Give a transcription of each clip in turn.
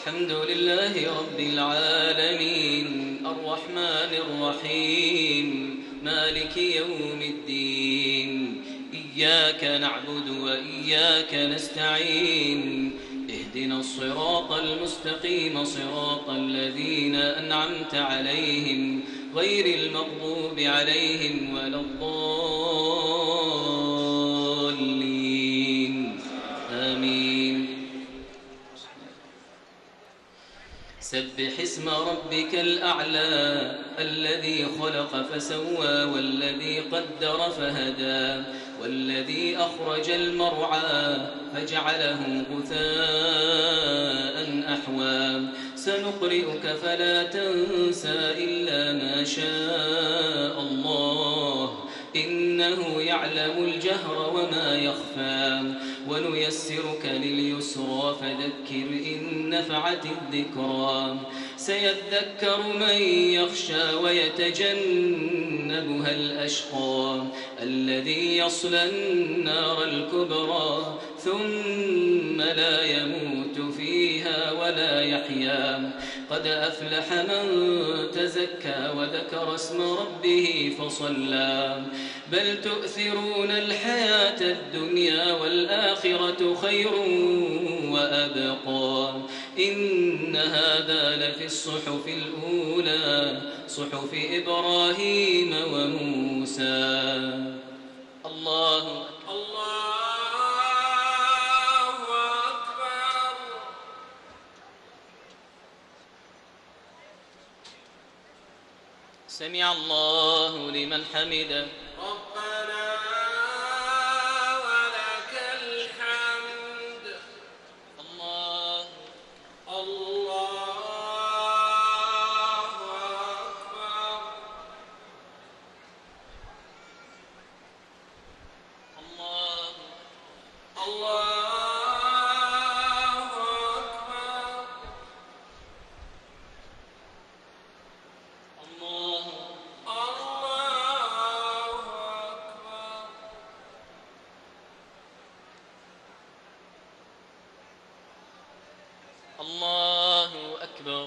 الحمد لله رب العالمين الرحمن الرحيم مالك يوم الدين إياك نعبد وإياك نستعين اهدنا الصراط المستقيم صراط الذين أنعمت عليهم غير المغضوب عليهم ولا الضالين آمين. سبح اسم ربك الأعلى الذي خلق فسوى والذي قدر فهدى والذي أخرج المرعى فجعله غثاء أحوى سنقرئك فلا تنسى إلا ما شاء الله إنه يعلم الجهر وما يخفى ونيسرك لليسرى فذكر إن نفعت الذكرى سيذكر من يخشى ويتجنبها الأشقى الذي يصلى النار الكبرى ثم لا يموت فيها ولا يحيا قد أفلح من تزكى وذكر اسم ربه فصلى بل تؤثرون الحياة الدنيا والآخرة خير وأبقى إن هذا لفي الصحف الأولى صحف إبراهيم وموسى. الله أكبر. سمع الله لمن حمده ربنا ولك الحمد. الله أكبر. الله أكبر. الله أكبر.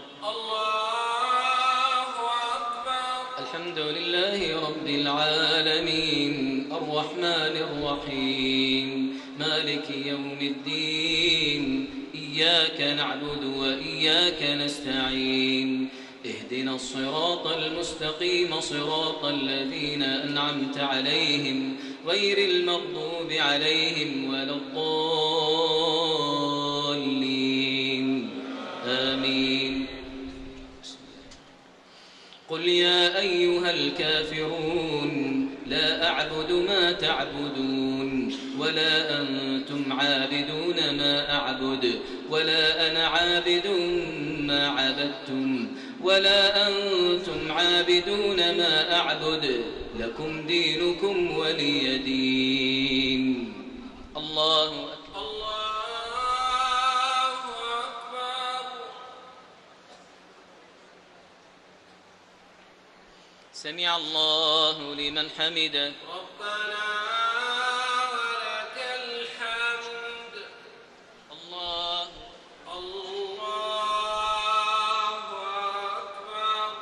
الله أكبر. الحمد لله رب العالمين الرحمن الرحيم مالك يوم الدين إياك نعبد وإياك نستعين اهدنا الصراط المستقيم صراط الذين أنعمت عليهم غير المغضوب عليهم ولا الضالين آمين. قل يا أيها الكافرون لا أعبد ما تعبدون ولا أنتم عابدون ما أعبد ولا أنا عابد ما عبدتم ولا أنتم عابدون ما أعبد لكم دينكم ولي دين. الله أكبر. سمع الله لمن حمده ربنا ولك الحمد. الله أكبر.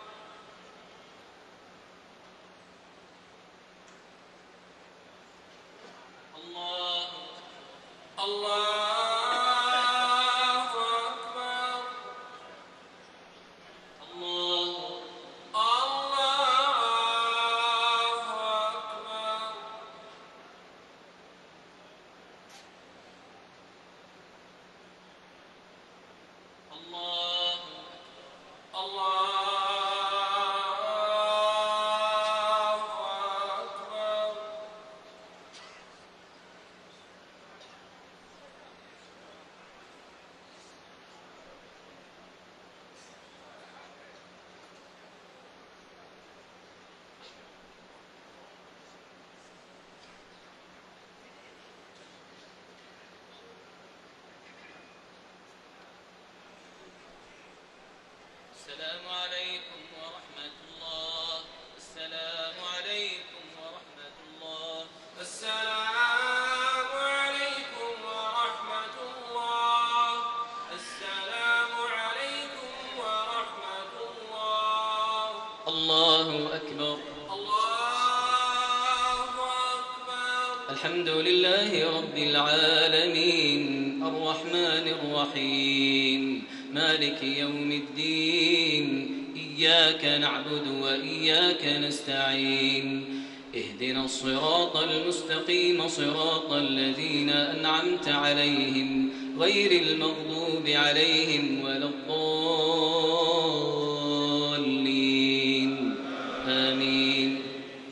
الله الحمد لله رب العالمين الرحمن الرحيم مالك يوم الدين إياك نعبد وإياك نستعين اهدنا الصراط المستقيم صراط الذين أنعمت عليهم غير المغضوب عليهم ولا الضالين آمين.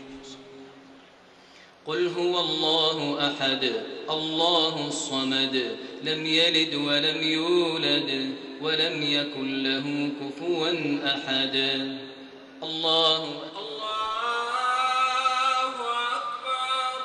قل هو الله أحد الله الصمد لم يلد ولم يولد ولم يكن له كفوا أحد. الله أكبر.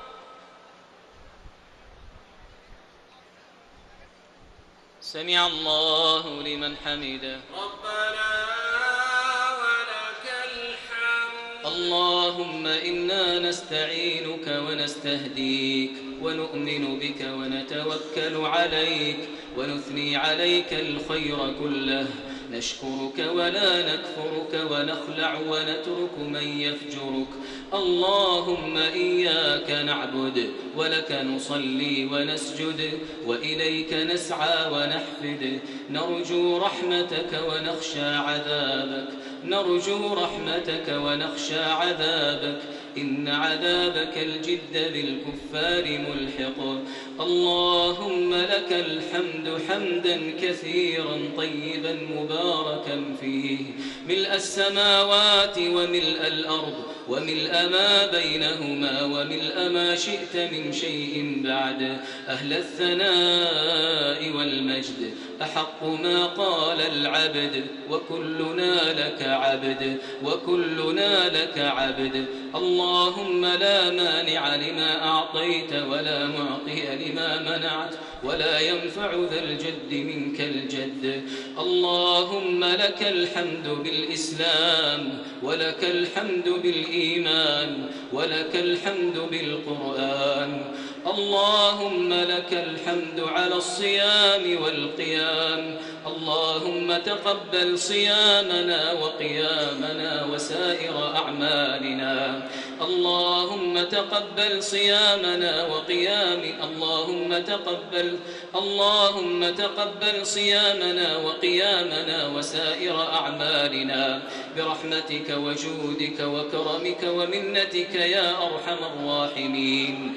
سمع الله لمن حمده ربنا ولك الحمد. اللهم إنا نستعينك ونستهديك ونؤمن بك ونتوكل عليك ونثني عليك الخير كله نشكرك ولا نكفرك ونخلع ونترك من يفجرك. اللهم إياك نعبد ولك نصلي ونسجد وإليك نسعى ونحفد نرجو رحمتك ونخشى عذابك نرجو رحمتك ونخشى عذابك إن عذابك الجد بالكفار ملحق. اللهم لك الحمد حمدا كثيرا طيبا مباركا فيه ملء السماوات وملء الأرض وملء ما بينهما وملء ما شئت من شيء بعد. أهل الثناء والمجد أحق ما قال العبد وكلنا لك عبد وكلنا لك عبد. اللهم لا مانع لما أعطيت ولا معطي لما منعت ولا ينفع ذا الجد منك الجد. اللهم لك الحمد بالإسلام ولك الحمد بالإيمان ولك الحمد بالقرآن. اللهم لك الحمد على الصيام والقيام. اللهم تقبل صيامنا وقيامنا وسائر أعمالنا. اللهم تقبل صيامنا اللهم تقبل صيامنا وقيامنا وسائر أعمالنا برحمتك وجودك وكرمك ومنتك يا أرحم الراحمين.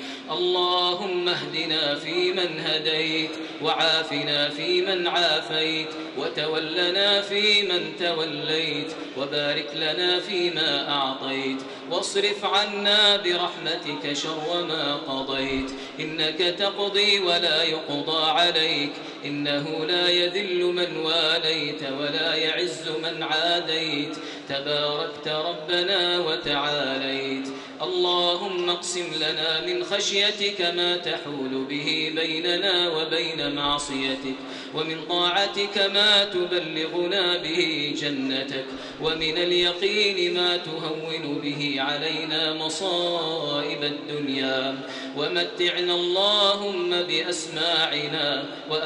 اللهم اهدنا فيمن هديت وعافنا فيمن عافيت وتولنا فيمن توليت وبارك لنا فيما أعطيت واصرف عنا برحمتك شر ما قضيت. إنك تقضي ولا يقضى عليك إنه لا يذل من واليت ولا يعز من عاديت تباركت ربنا وتعاليت. اللهم اقسم لنا من خشيتك ما تحول به بيننا وبين معصيتك ومن طاعتك ما تبلغنا به جنتك ومن اليقين ما تهون به علينا مصائب الدنيا. ومتعنا اللهم بأسماعنا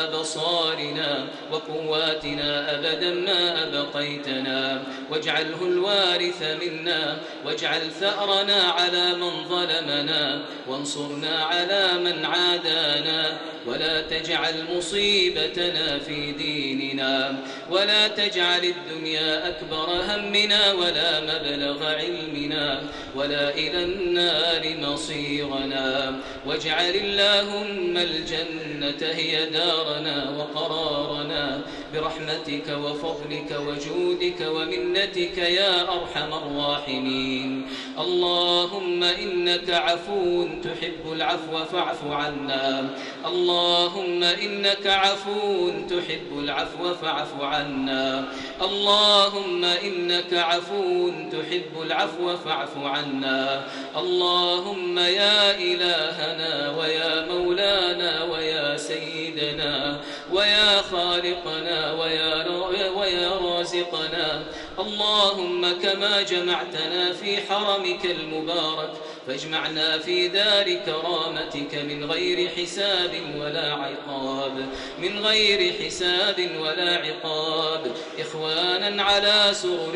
وأبصارنا وقواتنا أبدا ما أبقيتنا واجعله الوارث منا واجعل ثأرنا على من ظلمنا وانصرنا على من عادانا ولا تجعل مصيبتنا في ديننا ولا تجعل الدنيا أكبر همنا ولا مبلغ علمنا ولا إلى النار مصيرنا. واجعل اللهم الجنة هي دارنا وقرارنا برحمتك وفضلك وجودك ومنتك يا أرحم الراحمين. اللهم إنك عفو تحب العفو فاعف عنا. اللهم إنك عفو تحب العفو فاعف عنا. اللهم إنك عفو تحب العفو فاعف عنا. اللهم يا إلهنا ويا مولانا ويا سيدنا ويا خالقنا ويا رازقنا. اللهم كما جمعتنا في حرمك المبارك فاجمعنا في دار كرامتك من غير حساب ولا عقاب، من غير حساب ولا عقاب، إخوانا على سرر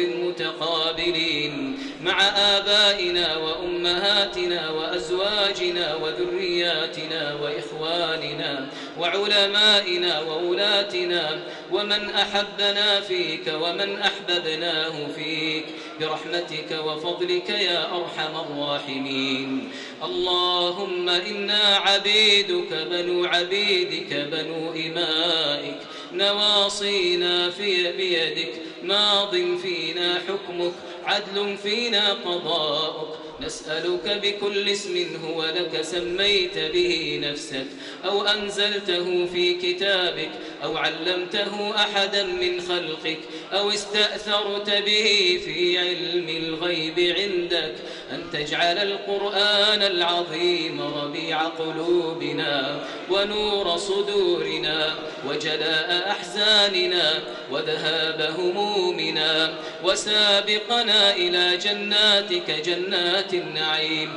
متقابلين مع آبائنا وأمهاتنا وأزواجنا وذرياتنا وإخواننا وعلمائنا وولاتنا ومن أحبنا فيك ومن أحببناه فيك برحمتك وفضلك يا أرحم الراحمين. اللهم إنا عبيدك بنو عبيدك بنو إمائك، نواصينا في بيدك، ماض فينا حكمك، عدل فينا قضاؤك، نسألك بكل اسم هو لك سميت به نفسك أو أنزلته في كتابك أو علمته أحدا من خلقك أو استأثرت به في علم الغيب عندك أن تجعل القرآن العظيم ربيع قلوبنا ونور صدورنا وجلاء أحزاننا وذهاب همومنا وسابقنا إلى جناتك جنات النعيم.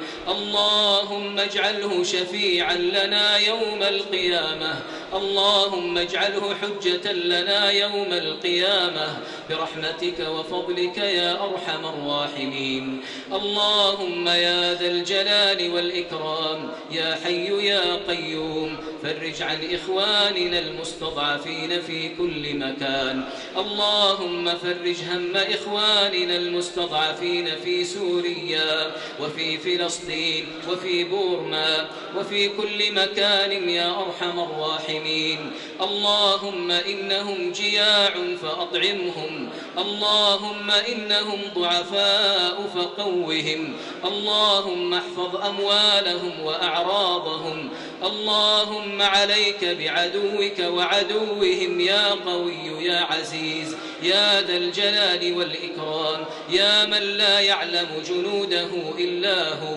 اللهم اجعله شفيعا لنا يوم القيامة، اللهم اجعله حجة لنا يوم القيامة برحمتك وفضلك يا أرحم الراحمين. اللهم يا ذا الجلال والإكرام يا حي يا قيوم فرج عن إخواننا المستضعفين في كل مكان. اللهم فرج هم إخواننا المستضعفين في سوريا وفي فلسطين وفي بورما وفي كل مكان يا أرحم الراحمين. اللهم إنهم جياع فأطعمهم، اللهم إنهم ضعفاء فقوهم، اللهم احفظ أموالهم وأعراضهم. اللهم عليك بعدوك وعدوهم يا قوي يا عزيز يا ذا الجلال والإكرام يا من لا يعلم جنوده إلا هو.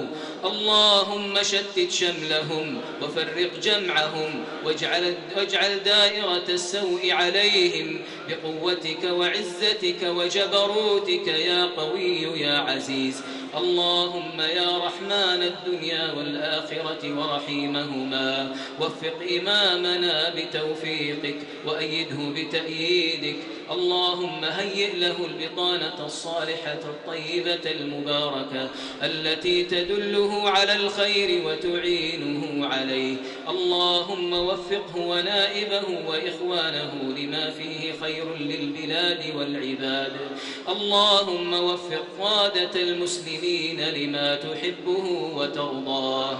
اللهم شتت شملهم وفرق جمعهم واجعل دائرة السوء عليهم بقوتك وعزتك وجبروتك يا قوي يا عزيز. اللهم يا رحمن الدنيا والآخرة ورحيمهما وفق إمامنا بتوفيقك وأيده بتأييدك. اللهم هيئ له البطانة الصالحة الطيبة المباركة التي تدله على الخير وتعينه عليه. اللهم وفقه ونائبه وإخوانه لما فيه خير للبلاد والعباد. اللهم وفق قادة المسلمين لما تحبه وترضاه.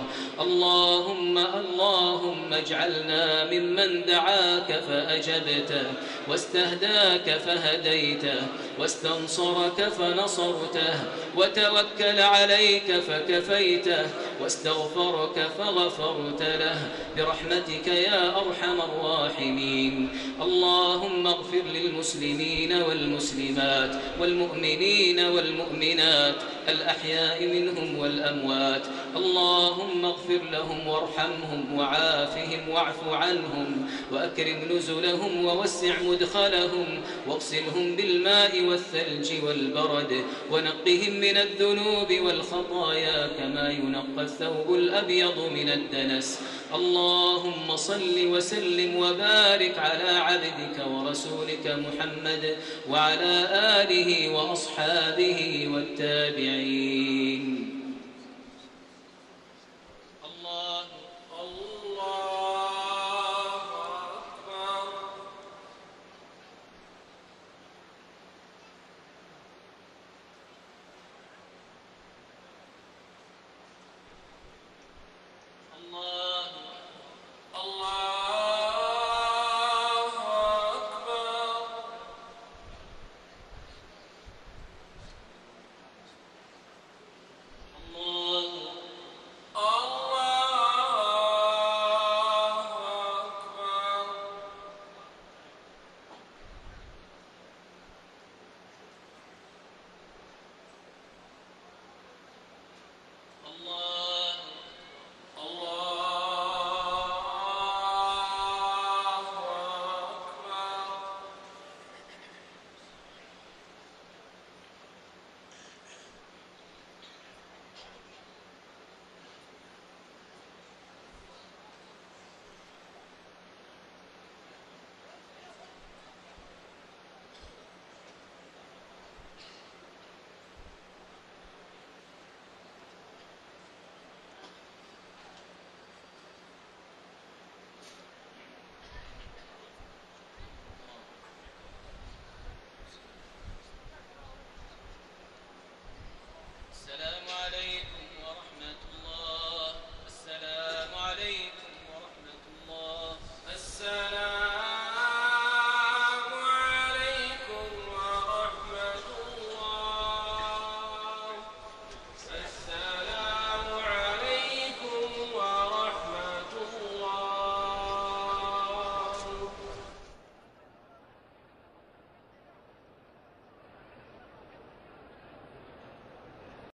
اللهم اجعلنا ممن دعاك فأجبته واستهداك فهديته واستنصرك فنصرته وتوكل عليك فكفيته واستغفرك فغفرت له برحمتك يا أرحم الراحمين. اللهم اغفر للمسلمين والمسلمات والمؤمنين والمؤمنات الأحياء منهم والأموات. اللهم اغفر لهم وارحمهم وعافهم واعف عنهم وأكرم نزلهم ووسع مدخلهم واغسلهم بالماء والثلج والبرد ونقهم من الذنوب والخطايا كما ينقى الثوب الأبيض من الدنس. اللهم صل وسلم وبارك على عبدك ورسولك محمد وعلى آله وأصحابه والتابعين.